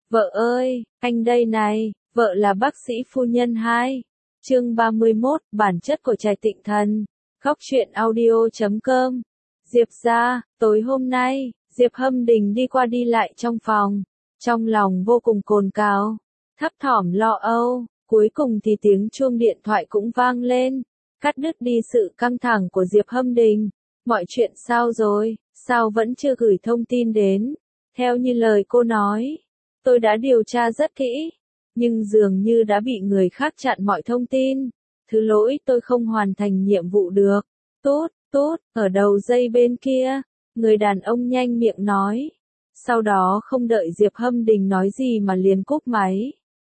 Vợ ơi, anh đây này, vợ là bác sĩ phu nhân 2. Chương 31, bản chất của trạch tịnh thần. Góc truyện audio.com. Diệp gia, tối hôm nay, Diệp Hâm Đình đi qua đi lại trong phòng, trong lòng vô cùng cồn cào, thấp thỏm lo âu, cuối cùng thì tiếng chuông điện thoại cũng vang lên, cắt đứt đi sự căng thẳng của Diệp Hâm Đình. Mọi chuyện sao rồi, sao vẫn chưa gửi thông tin đến? Theo như lời cô nói, tôi đã điều tra rất kỹ, nhưng dường như đã bị người khác chặn mọi thông tin. Thứ lỗi tôi không hoàn thành nhiệm vụ được. Tốt, tốt, ở đầu dây bên kia, người đàn ông nhanh miệng nói. Sau đó không đợi Diệp Hâm Đình nói gì mà liền cúp máy.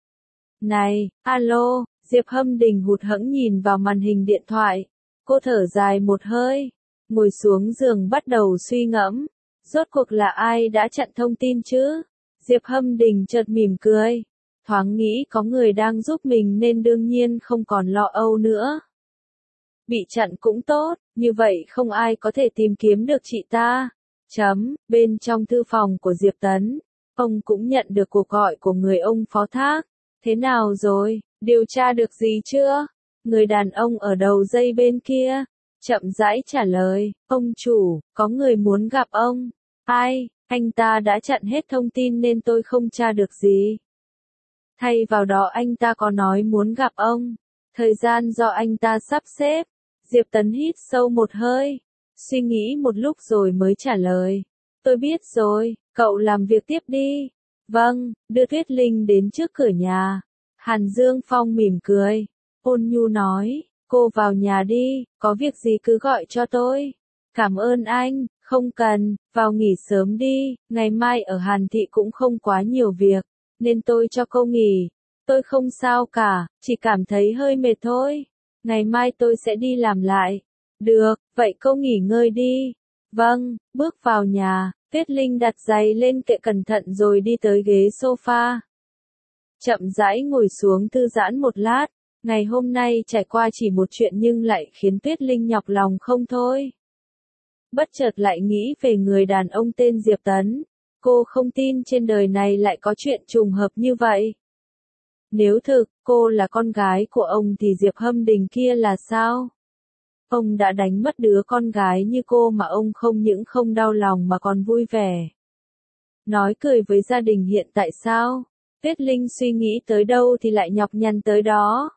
Này, alo, Diệp Hâm Đình hụt hẫng nhìn vào màn hình điện thoại. Cô thở dài một hơi, ngồi xuống giường bắt đầu suy ngẫm. Rốt cuộc là ai đã chặn thông tin chứ? Diệp Hâm Đình chợt mỉm cười, thoáng nghĩ có người đang giúp mình nên đương nhiên không còn lo âu nữa. Bị chặn cũng tốt, như vậy không ai có thể tìm kiếm được chị ta. Bên trong thư phòng của Diệp Tấn, ông cũng nhận được cuộc gọi của người ông phó thác. Thế nào rồi, điều tra được gì chưa? Người đàn ông ở đầu dây bên kia, chậm rãi trả lời, ông chủ, có người muốn gặp ông. Ai? Anh ta đã chặn hết thông tin nên tôi không tra được gì. Thay vào đó anh ta có nói muốn gặp ông. Thời gian do anh ta sắp xếp. Diệp Tấn hít sâu một hơi, suy nghĩ một lúc rồi mới trả lời. Tôi biết rồi, cậu làm việc tiếp đi. Vâng, đưa Tuyết Linh đến trước cửa nhà. Hàn Dương Phong mỉm cười, ôn nhu nói, cô vào nhà đi, có việc gì cứ gọi cho tôi. Cảm ơn anh, không cần, vào nghỉ sớm đi, ngày mai ở Hàn Thị cũng không quá nhiều việc, nên tôi cho cô nghỉ. Tôi không sao cả, chỉ cảm thấy hơi mệt thôi. Ngày mai tôi sẽ đi làm lại. Được, vậy cô nghỉ ngơi đi. Vâng, bước vào nhà, Tuyết Linh đặt giày lên kệ cẩn thận rồi đi tới ghế sofa. Chậm rãi ngồi xuống thư giãn một lát, ngày hôm nay trải qua chỉ một chuyện nhưng lại khiến Tuyết Linh nhọc lòng không thôi. Bất chợt lại nghĩ về người đàn ông tên Diệp Tấn, cô không tin trên đời này lại có chuyện trùng hợp như vậy. Nếu thực, cô là con gái của ông thì Diệp Hâm Đình kia là sao? Ông đã đánh mất đứa con gái như cô mà ông không những không đau lòng mà còn vui vẻ. Nói cười với gia đình hiện tại sao? Tuyết Linh suy nghĩ tới đâu thì lại nhọc nhằn tới đó.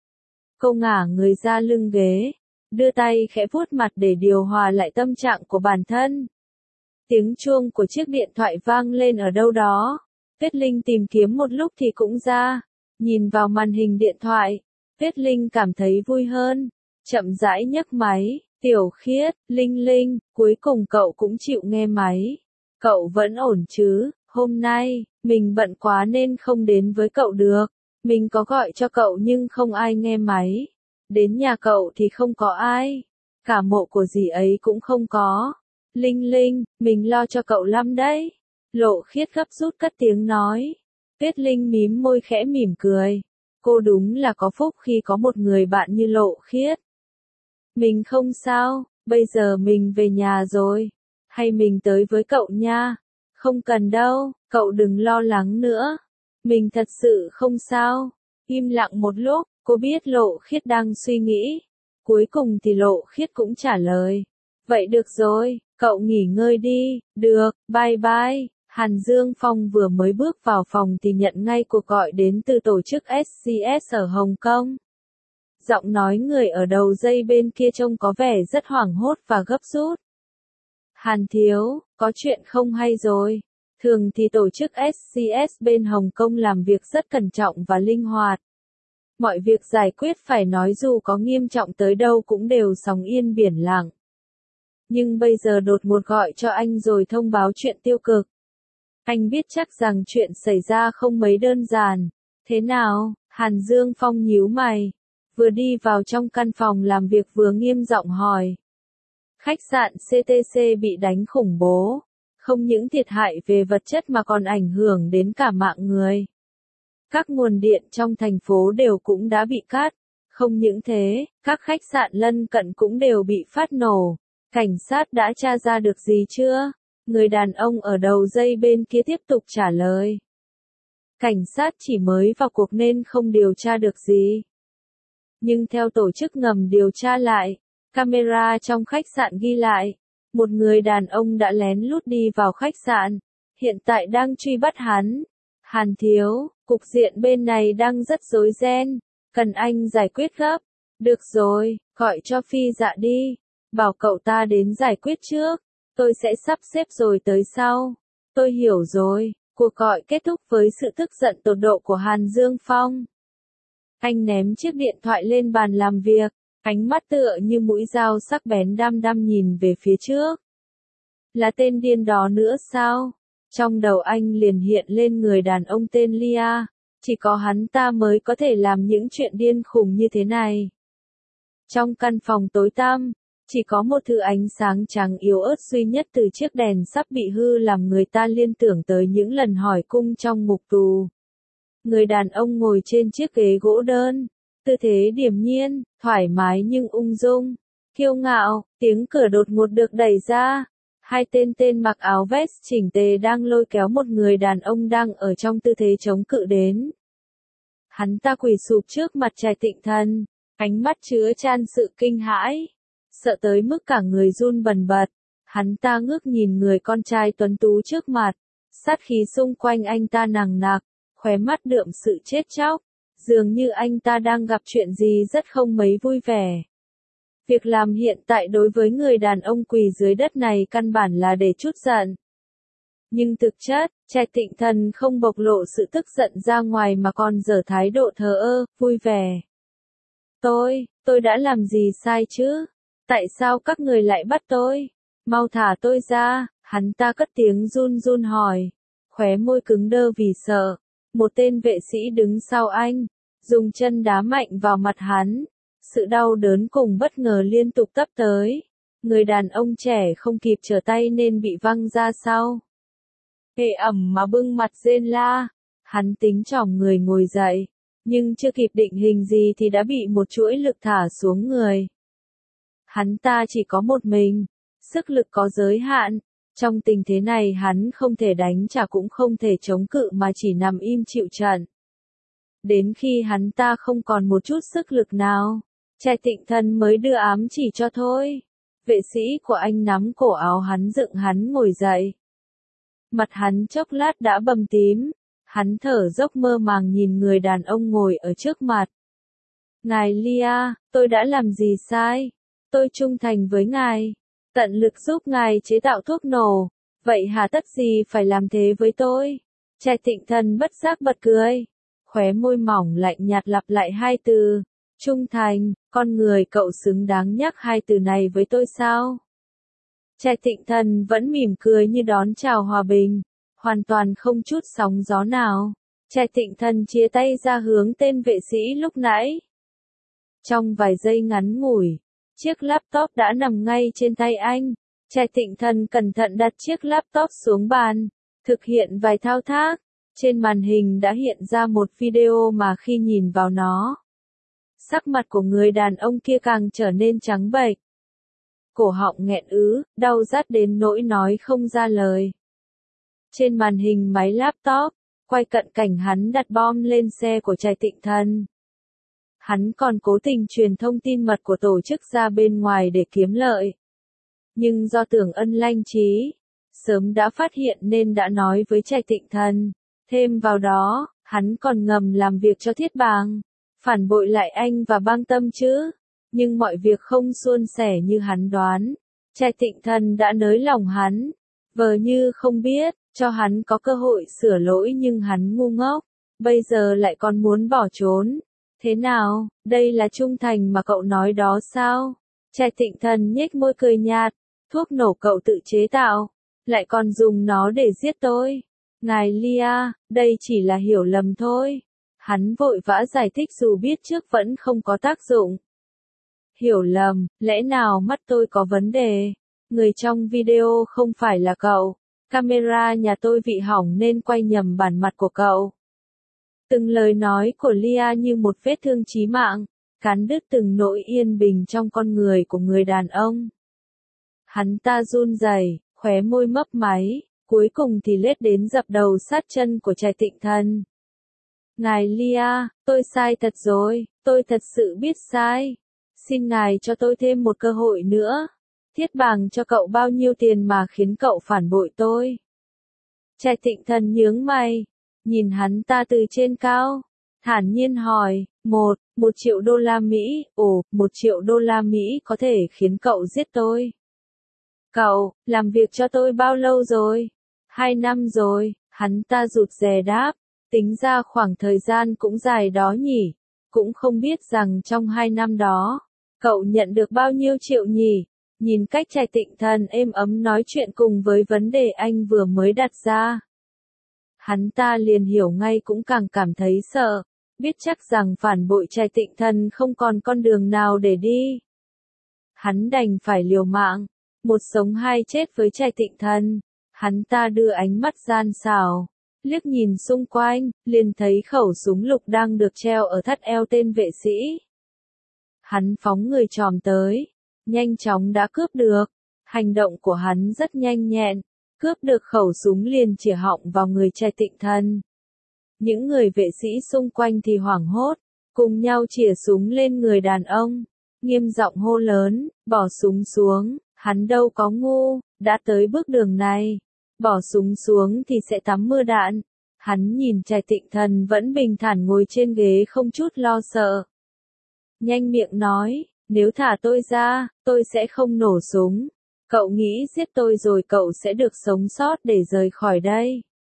Cô ngả người ra lưng ghế, đưa tay khẽ vuốt mặt để điều hòa lại tâm trạng của bản thân. Tiếng chuông của chiếc điện thoại vang lên ở đâu đó. Tuyết Linh tìm kiếm một lúc thì cũng ra. Nhìn vào màn hình điện thoại, Tuyết Linh cảm thấy vui hơn. Chậm rãi nhấc máy, Tiểu Khiết, Linh Linh, cuối cùng cậu cũng chịu nghe máy. Cậu vẫn ổn chứ, hôm nay, mình bận quá nên không đến với cậu được. Mình có gọi cho cậu nhưng không ai nghe máy. Đến nhà cậu thì không có ai. Cả mộ của dì ấy cũng không có. Linh Linh, mình lo cho cậu lắm đấy. Lộ Khiết gấp rút cất tiếng nói. Tuyết Linh mím môi khẽ mỉm cười. Cô đúng là có phúc khi có một người bạn như Lộ Khiết. Mình không sao, bây giờ mình về nhà rồi. Hay mình tới với cậu nha. Không cần đâu, cậu đừng lo lắng nữa. Mình thật sự không sao. Im lặng một lúc, cô biết Lộ Khiết đang suy nghĩ. Cuối cùng thì Lộ Khiết cũng trả lời. Vậy được rồi, cậu nghỉ ngơi đi. Được, bye bye. Hàn Dương Phong vừa mới bước vào phòng thì nhận ngay cuộc gọi đến từ tổ chức SCS ở Hồng Kông. Giọng nói người ở đầu dây bên kia trông có vẻ rất hoảng hốt và gấp rút. Hàn thiếu, có chuyện không hay rồi. Thường thì tổ chức SCS bên Hồng Kông làm việc rất cẩn trọng và linh hoạt. Mọi việc giải quyết phải nói dù có nghiêm trọng tới đâu cũng đều sóng yên biển lặng. Nhưng bây giờ đột ngột gọi cho anh rồi thông báo chuyện tiêu cực. Anh biết chắc rằng chuyện xảy ra không mấy đơn giản. Thế nào? Hàn Dương Phong nhíu mày. Vừa đi vào trong căn phòng làm việc vừa nghiêm giọng hỏi. Khách sạn CTC bị đánh khủng bố. Không những thiệt hại về vật chất mà còn ảnh hưởng đến cả mạng người. Các nguồn điện trong thành phố đều cũng đã bị cắt. Không những thế, các khách sạn lân cận cũng đều bị phát nổ. Cảnh sát đã tra ra được gì chưa? Người đàn ông ở đầu dây bên kia tiếp tục trả lời. Cảnh sát chỉ mới vào cuộc nên không điều tra được gì. Nhưng theo tổ chức ngầm điều tra lại, camera trong khách sạn ghi lại, một người đàn ông đã lén lút đi vào khách sạn, hiện tại đang truy bắt hắn. Hàn thiếu, cục diện bên này đang rất rối ren, cần anh giải quyết gấp. Được rồi, gọi cho Phi Dạ đi, bảo cậu ta đến giải quyết trước, tôi sẽ sắp xếp rồi tới sau. Tôi hiểu rồi, cuộc gọi kết thúc với sự tức giận tột độ của Hàn Dương Phong. Anh ném chiếc điện thoại lên bàn làm việc, ánh mắt tựa như mũi dao sắc bén đăm đăm nhìn về phía trước. Là tên điên đó nữa sao? Trong đầu anh liền hiện lên người đàn ông tên Lia, chỉ có hắn ta mới có thể làm những chuyện điên khùng như thế này. Trong căn phòng tối tăm, chỉ có một thứ ánh sáng trắng yếu ớt duy nhất từ chiếc đèn sắp bị hư làm người ta liên tưởng tới những lần hỏi cung trong ngục tù. Người đàn ông ngồi trên chiếc ghế gỗ đơn, tư thế điềm nhiên, thoải mái nhưng ung dung, kiêu ngạo. Tiếng cửa đột ngột được đẩy ra. Hai tên mặc áo vest chỉnh tề đang lôi kéo một người đàn ông đang ở trong tư thế chống cự đến. Hắn ta quỳ sụp trước mặt Trạch Tịnh Thần, ánh mắt chứa chan sự kinh hãi, sợ tới mức cả người run bần bật. Hắn ta ngước nhìn người con trai tuấn tú trước mặt, sát khí xung quanh anh ta nằng nặc, khóe mắt đượm sự chết chóc, dường như anh ta đang gặp chuyện gì rất không mấy vui vẻ. Việc làm hiện tại đối với người đàn ông quỳ dưới đất này căn bản là để trút giận. Nhưng thực chất, Trạch Tịnh Thần không bộc lộ sự tức giận ra ngoài mà còn giở thái độ thờ ơ, vui vẻ. Tôi đã làm gì sai chứ? Tại sao các người lại bắt tôi? Mau thả tôi ra, hắn ta cất tiếng run run hỏi, khóe môi cứng đơ vì sợ. Một tên vệ sĩ đứng sau anh, dùng chân đá mạnh vào mặt hắn. Sự đau đớn cùng bất ngờ liên tục tấp tới. Người đàn ông trẻ không kịp trở tay nên bị văng ra sau. Ê ẩm mà bưng mặt rên la. Hắn tính chỏng người ngồi dậy, nhưng chưa kịp định hình gì thì đã bị một chuỗi lực thả xuống người. Hắn ta chỉ có một mình, sức lực có giới hạn. Trong tình thế này hắn không thể đánh trả cũng không thể chống cự mà chỉ nằm im chịu trận. Đến khi hắn ta không còn một chút sức lực nào, Trạch Tịnh Thần mới đưa ám chỉ cho thôi. Vệ sĩ của anh nắm cổ áo hắn dựng hắn ngồi dậy. Mặt hắn chốc lát đã bầm tím, hắn thở dốc mơ màng nhìn người đàn ông ngồi ở trước mặt. Ngài Lia, tôi đã làm gì sai? Tôi trung thành với ngài, tận lực giúp ngài chế tạo thuốc nổ, vậy hà tất gì phải làm thế với tôi? Trạch Tịnh Thần bất giác bật cười, khóe môi mỏng lạnh nhạt lặp lại hai từ, trung thành. Con người cậu xứng đáng nhắc hai từ này với tôi sao? Trạch Tịnh Thần vẫn mỉm cười như đón chào hòa bình, hoàn toàn không chút sóng gió nào. Trạch Tịnh Thần chia tay ra hướng tên vệ sĩ lúc nãy. Trong vài giây ngắn ngủi, chiếc laptop đã nằm ngay trên tay anh. Trạch Tịnh Thần cẩn thận đặt chiếc laptop xuống bàn, thực hiện vài thao tác. Trên màn hình đã hiện ra một video mà khi nhìn vào nó, sắc mặt của người đàn ông kia càng trở nên trắng bệch. Cổ họng nghẹn ứ, đau rát đến nỗi nói không ra lời. Trên màn hình máy laptop, quay cận cảnh hắn đặt bom lên xe của Trạch Tịnh Thần. Hắn còn cố tình truyền thông tin mật của tổ chức ra bên ngoài để kiếm lợi. Nhưng do Tưởng Ân lanh trí, sớm đã phát hiện nên đã nói với Trạch Tịnh Thần. Thêm vào đó, hắn còn ngầm làm việc cho Thiết Bàng, phản bội lại anh và Bang Tâm chứ. Nhưng mọi việc không suôn sẻ như hắn đoán. Trạch Tịnh Thần đã nới lòng hắn, vờ như không biết, cho hắn có cơ hội sửa lỗi nhưng hắn ngu ngốc, bây giờ lại còn muốn bỏ trốn. Thế nào, đây là trung thành mà cậu nói đó sao? Trạch Tịnh Thần nhếch môi cười nhạt, thuốc nổ cậu tự chế tạo, lại còn dùng nó để giết tôi. Ngài Lia, đây chỉ là hiểu lầm thôi. Hắn vội vã giải thích dù biết trước vẫn không có tác dụng. Hiểu lầm, lẽ nào mắt tôi có vấn đề? Người trong video không phải là cậu. Camera nhà tôi bị hỏng nên quay nhầm bản mặt của cậu. Từng lời nói của Lia như một vết thương chí mạng, cắn đứt từng nỗi yên bình trong con người của người đàn ông. Hắn ta run rẩy, khóe môi mấp máy, cuối cùng thì lết đến dập đầu sát chân của Trạch Tịnh Thần. Ngài Lia, tôi sai thật rồi, tôi thật sự biết sai. Xin ngài cho tôi thêm một cơ hội nữa. Thiết bàng cho cậu bao nhiêu tiền mà khiến cậu phản bội tôi? Trạch Tịnh Thần nhướng mày, nhìn hắn ta từ trên cao, thản nhiên hỏi, một triệu đô la Mỹ, ồ, 1 triệu đô la Mỹ có thể khiến cậu giết tôi. Cậu, làm việc cho tôi bao lâu rồi? 2 năm rồi, hắn ta rụt rè đáp, tính ra khoảng thời gian cũng dài đó nhỉ, cũng không biết rằng trong 2 năm đó, cậu nhận được bao nhiêu triệu nhỉ? Nhìn cách Trạch Tịnh Thần êm ấm nói chuyện cùng với vấn đề anh vừa mới đặt ra. Hắn ta liền hiểu ngay cũng càng cảm thấy sợ, biết chắc rằng phản bội Trạch Tịnh Thần không còn con đường nào để đi. Hắn đành phải liều mạng, một sống hai chết với Trạch Tịnh Thần. Hắn ta đưa ánh mắt gian xảo, liếc nhìn xung quanh, liền thấy khẩu súng lục đang được treo ở thắt eo tên vệ sĩ. Hắn phóng người chòm tới, nhanh chóng đã cướp được. Hành động của hắn rất nhanh nhẹn, cướp được khẩu súng liền chĩa họng vào người Trạch Tịnh Thần. Những người vệ sĩ xung quanh thì hoảng hốt, cùng nhau chĩa súng lên người đàn ông, nghiêm giọng hô lớn, bỏ súng xuống, hắn đâu có ngu, đã tới bước đường này, bỏ súng xuống thì sẽ tắm mưa đạn. Hắn nhìn Trạch Tịnh Thần vẫn bình thản ngồi trên ghế không chút lo sợ. Nhanh miệng nói, nếu thả tôi ra, tôi sẽ không nổ súng. Cậu nghĩ giết tôi rồi cậu sẽ được sống sót để rời khỏi đây.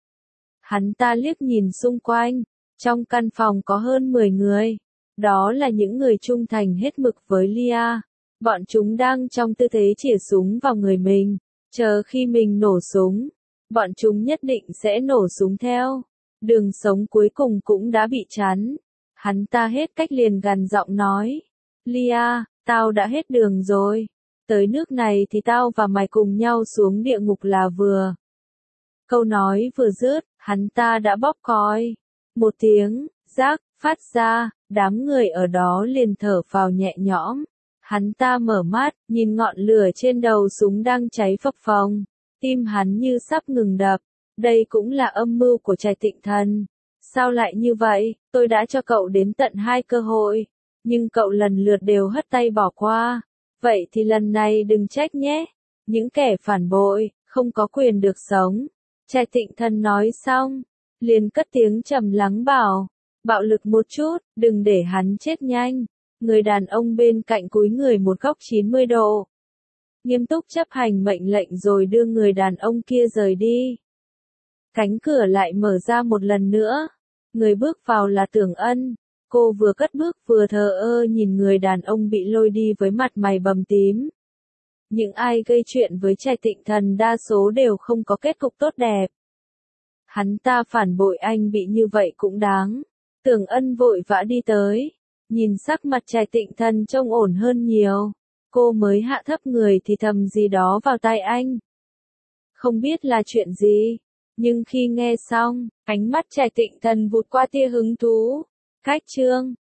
Hắn ta liếc nhìn xung quanh, trong căn phòng có hơn 10 người. Đó là những người trung thành hết mực với Lia. Bọn chúng đang trong tư thế chĩa súng vào người mình, chờ khi mình nổ súng. Bọn chúng nhất định sẽ nổ súng theo. Đường sống cuối cùng cũng đã bị chắn. Hắn ta hết cách liền gằn giọng nói. Lia, tao đã hết đường rồi. Tới nước này thì tao và mày cùng nhau xuống địa ngục là vừa. Câu nói vừa dứt, hắn ta đã bóp còi. Một tiếng, rác, phát ra, đám người ở đó liền thở phào nhẹ nhõm. Hắn ta mở mắt, nhìn ngọn lửa trên đầu súng đang cháy phập phồng. Tim hắn như sắp ngừng đập. Đây cũng là âm mưu của Trạch Tịnh Thần. Sao lại như vậy? Tôi đã cho cậu đến tận 2 cơ hội. Nhưng cậu lần lượt đều hất tay bỏ qua. Vậy thì lần này đừng trách nhé. Những kẻ phản bội, không có quyền được sống. Trạch Tịnh Thần nói xong, liền cất tiếng trầm lắng bảo. Bạo lực một chút, đừng để hắn chết nhanh. Người đàn ông bên cạnh cúi người một góc 90 độ. Nghiêm túc chấp hành mệnh lệnh rồi đưa người đàn ông kia rời đi. Cánh cửa lại mở ra một lần nữa. Người bước vào là Tưởng Ân. Cô vừa cất bước vừa thờ ơ nhìn người đàn ông bị lôi đi với mặt mày bầm tím. Những ai gây chuyện với Trạch Tịnh Thần đa số đều không có kết cục tốt đẹp. Hắn ta phản bội anh bị như vậy cũng đáng. Tưởng Ân vội vã đi tới. Nhìn sắc mặt Trạch Tịnh Thần trông ổn hơn nhiều. Cô mới hạ thấp người thì thầm gì đó vào tai anh. Không biết là chuyện gì. Nhưng khi nghe xong, ánh mắt Trạch Tịnh Thần vụt qua tia hứng thú. Khách trương.